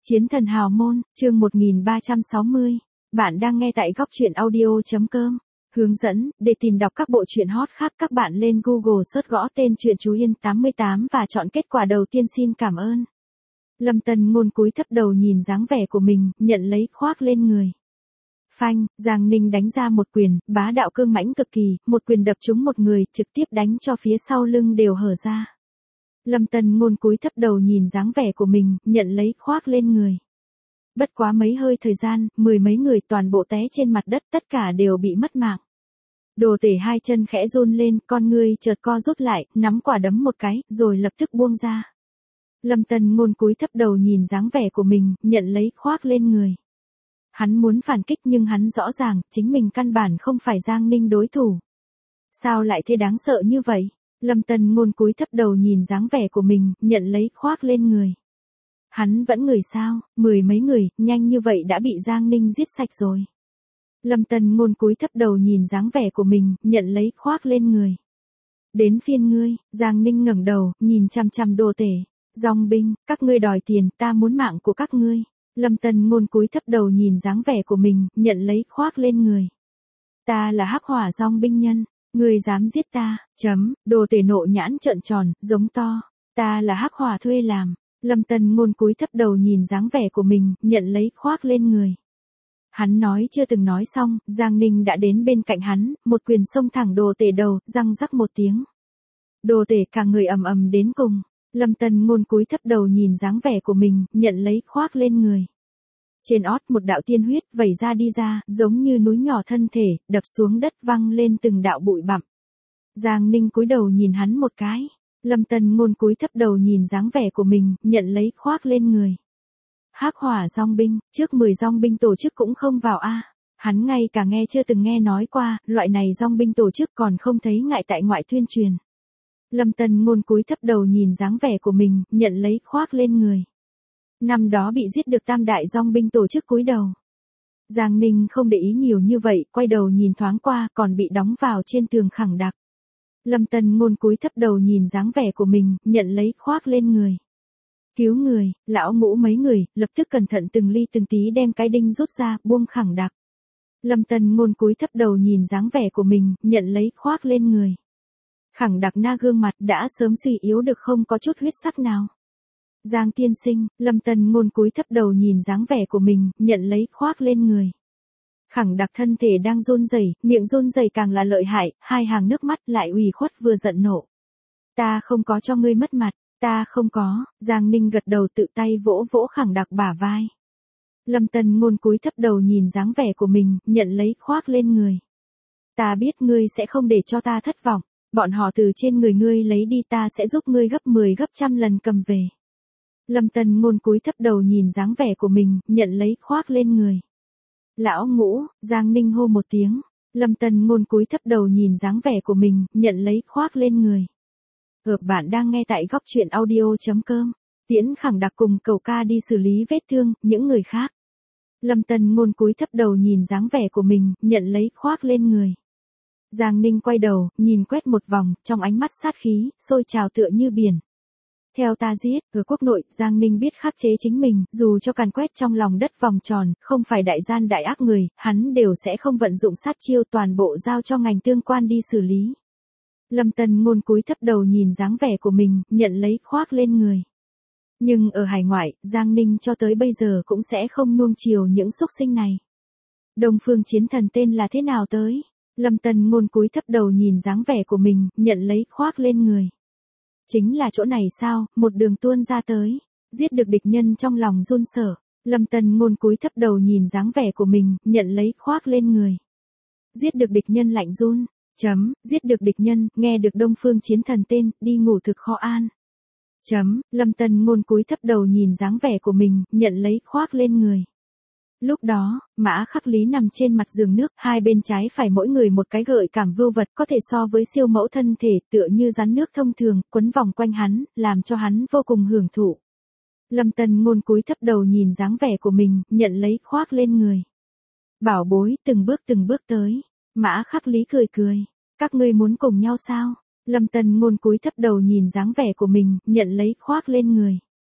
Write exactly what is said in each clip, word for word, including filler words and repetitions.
Chiến thần hào môn, chương một nghìn ba trăm sáu mươi. Bạn đang nghe tại góc truyện audio.com. Hướng dẫn, để tìm đọc các bộ truyện hot khác các bạn lên Google search gõ tên truyện Chú Yên tám mươi tám và chọn kết quả đầu tiên. Xin cảm ơn. Lâm Tân Ngôn cúi thấp đầu nhìn dáng vẻ của mình, nhận lấy khoác lên người. Phanh, Giang Ninh đánh ra một quyền, bá đạo cương mãnh cực kỳ, một quyền đập trúng một người, trực tiếp đánh cho phía sau lưng đều hở ra. Lâm Tân Ngôn cúi thấp đầu nhìn dáng vẻ của mình, nhận lấy khoác lên người. Bất quá mấy hơi thời gian, mười mấy người toàn bộ té trên mặt đất, tất cả đều bị mất mạng. Đồ Tể hai chân khẽ run lên, con ngươi chợt co rút lại, nắm quả đấm một cái, rồi lập tức buông ra. Lâm Tân Ngôn cúi thấp đầu nhìn dáng vẻ của mình, nhận lấy khoác lên người. Hắn muốn phản kích nhưng hắn rõ ràng, chính mình căn bản không phải Giang Ninh đối thủ. Sao lại thế đáng sợ như vậy? Lâm Tân Ngôn cúi thấp đầu nhìn dáng vẻ của mình, nhận lấy khoác lên người. Hắn vẫn người sao, mười mấy người, nhanh như vậy đã bị Giang Ninh giết sạch rồi. Lâm Tân Ngôn cúi thấp đầu nhìn dáng vẻ của mình, nhận lấy khoác lên người. Đến phiên ngươi, Giang Ninh ngẩng đầu, nhìn chằm chằm Đồ Tể. Dòng binh, các ngươi đòi tiền, ta muốn mạng của các ngươi. Lâm Tân Ngôn cúi thấp đầu nhìn dáng vẻ của mình, nhận lấy khoác lên người. Ta là Hắc Hỏa dòng binh nhân. Ngươi dám giết ta, chấm, Đồ Tể nộ nhãn trợn tròn, giống to. Ta là Hắc Hỏa thuê làm. Lâm Tân Ngôn cúi thấp đầu nhìn dáng vẻ của mình, nhận lấy khoác lên người. Hắn nói chưa từng nói xong, Giang Ninh đã đến bên cạnh hắn, một quyền xông thẳng Đồ Tể đầu, răng rắc một tiếng. Đồ Tể cả người ầm ầm đến cùng. Lâm Tân Ngôn cúi thấp đầu nhìn dáng vẻ của mình, nhận lấy khoác lên người. Trên ót một đạo tiên huyết vẩy ra đi ra, giống như núi nhỏ thân thể, đập xuống đất văng lên từng đạo bụi bặm. Giang Ninh cúi đầu nhìn hắn một cái. Lâm Tân Ngôn cúi thấp đầu nhìn dáng vẻ của mình, nhận lấy khoác lên người. Hắc Hỏa dòng binh, trước mười dòng binh tổ chức cũng không vào a. Hắn ngay cả nghe chưa từng nghe nói qua, loại này dòng binh tổ chức còn không thấy ngại tại ngoại tuyên truyền. Lâm Tân Ngôn cúi thấp đầu nhìn dáng vẻ của mình, nhận lấy khoác lên người. Năm đó bị giết được tam đại dòng binh tổ chức cúi đầu. Giang Ninh không để ý nhiều như vậy, quay đầu nhìn thoáng qua, còn bị đóng vào trên tường khẳng đặc. Lâm Tân Ngôn cúi thấp đầu nhìn dáng vẻ của mình, nhận lấy khoác lên người. Cứu người, lão ngũ mấy người, lập tức cẩn thận từng ly từng tí đem cái đinh rút ra, buông khẳng đặc. Lâm Tân Ngôn cúi thấp đầu nhìn dáng vẻ của mình, nhận lấy khoác lên người. Khẳng đặc na gương mặt đã sớm suy yếu được không có chút huyết sắc nào. Giang tiên sinh, Lâm Tân Ngôn cúi thấp đầu nhìn dáng vẻ của mình, nhận lấy khoác lên người. Khẳng đặc thân thể đang run rẩy, miệng run rẩy càng là lợi hại, hai hàng nước mắt lại ủy khuất vừa giận nộ. Ta không có cho ngươi mất mặt, ta không có. Giang Ninh gật đầu tự tay vỗ vỗ khẳng đặc bả vai. Lâm Tân Ngôn cúi thấp đầu nhìn dáng vẻ của mình, nhận lấy khoác lên người. Ta biết ngươi sẽ không để cho ta thất vọng, bọn họ từ trên người ngươi lấy đi ta sẽ giúp ngươi gấp mười gấp trăm lần cầm về. Lâm Tân Ngôn cúi thấp đầu nhìn dáng vẻ của mình, nhận lấy khoác lên người. Lão ngũ, Giang Ninh hô một tiếng. Lâm Tân Ngôn cúi thấp đầu nhìn dáng vẻ của mình, nhận lấy khoác lên người. Hợp bạn đang nghe tại góc truyện audio.com. Tiễn khẳng đặc cùng Cầu Ca đi xử lý vết thương, những người khác. Lâm Tân Ngôn cúi thấp đầu nhìn dáng vẻ của mình, nhận lấy khoác lên người. Giang Ninh quay đầu, nhìn quét một vòng, trong ánh mắt sát khí, sôi trào tựa như biển. Theo ta giết, ở quốc nội, Giang Ninh biết khắc chế chính mình, dù cho càn quét trong lòng đất vòng tròn, không phải đại gian đại ác người, hắn đều sẽ không vận dụng sát chiêu toàn bộ giao cho ngành tương quan đi xử lý. Lâm Tân Ngôn cúi thấp đầu nhìn dáng vẻ của mình, nhận lấy khoác lên người. Nhưng ở hải ngoại, Giang Ninh cho tới bây giờ cũng sẽ không nuông chiều những xúc sinh này. Đông Phương Chiến Thần tên là thế nào tới? Lâm Tân Ngôn cúi thấp đầu nhìn dáng vẻ của mình, nhận lấy khoác lên người. Chính là chỗ này sao, một đường tuôn ra tới, giết được địch nhân trong lòng run sợ. Lâm Tân Ngôn cúi thấp đầu nhìn dáng vẻ của mình, nhận lấy khoác lên người. Giết được địch nhân lạnh run, chấm, giết được địch nhân, nghe được Đông Phương Chiến Thần tên, đi ngủ thực kho an. Chấm, Lâm Tân Ngôn cúi thấp đầu nhìn dáng vẻ của mình, nhận lấy khoác lên người. Lúc đó, Mã Khắc Lý nằm trên mặt giường nước, hai bên trái phải mỗi người một cái gợi cảm vưu vật có thể so với siêu mẫu thân thể tựa như rắn nước thông thường, quấn vòng quanh hắn, làm cho hắn vô cùng hưởng thụ. Lâm Tân Ngôn cúi thấp đầu nhìn dáng vẻ của mình, nhận lấy khoác lên người. Bảo bối, từng bước từng bước tới. Mã Khắc Lý cười cười. Các ngươi muốn cùng nhau sao? Lâm Tân Ngôn cúi thấp đầu nhìn dáng vẻ của mình, nhận lấy khoác lên người.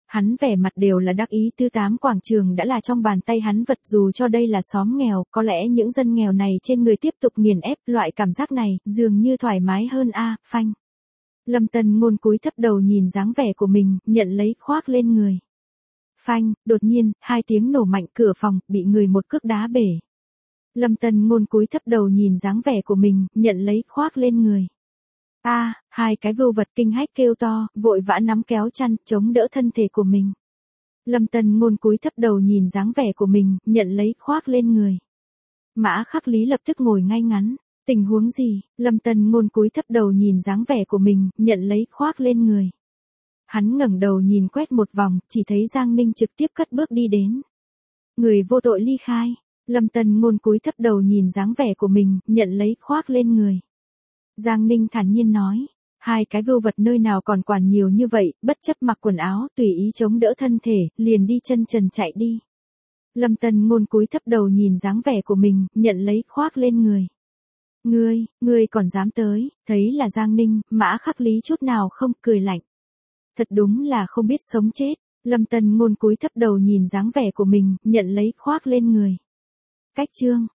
Hắn vẻ mặt đều là đắc ý, thứ tám quảng trường đã là trong bàn tay hắn vật, dù cho đây là xóm nghèo, có lẽ những dân nghèo này trên người tiếp tục nghiền ép, loại cảm giác này, dường như thoải mái hơn a, phanh. Lâm Tân Ngôn cúi thấp đầu nhìn dáng vẻ của mình, nhận lấy khoác lên người. Phanh, đột nhiên, hai tiếng nổ mạnh, cửa phòng, bị người một cước đá bể. Lâm Tân Ngôn cúi thấp đầu nhìn dáng vẻ của mình, nhận lấy khoác lên người. A, hai cái vưu vật kinh hách kêu to, vội vã nắm kéo chăn, chống đỡ thân thể của mình. Lâm Tân Ngôn cúi thấp đầu nhìn dáng vẻ của mình, nhận lấy khoác lên người. Mã Khắc Lý lập tức ngồi ngay ngắn. Tình huống gì? Lâm Tân Ngôn cúi thấp đầu nhìn dáng vẻ của mình, nhận lấy khoác lên người. Hắn ngẩng đầu nhìn quét một vòng, chỉ thấy Giang Ninh trực tiếp cất bước đi đến. Người vô tội ly khai. Lâm Tân Ngôn cúi thấp đầu nhìn dáng vẻ của mình, nhận lấy khoác lên người. Giang Ninh thản nhiên nói, hai cái vưu vật nơi nào còn quản nhiều như vậy, bất chấp mặc quần áo, tùy ý chống đỡ thân thể, liền đi chân trần chạy đi. Lâm Tân Ngôn cúi thấp đầu nhìn dáng vẻ của mình, nhận lấy khoác lên người. Ngươi, ngươi còn dám tới, thấy là Giang Ninh, Mã Khắc Lý chút nào không, cười lạnh. Thật đúng là không biết sống chết. Lâm Tân Ngôn cúi thấp đầu nhìn dáng vẻ của mình, nhận lấy khoác lên người. Cách chương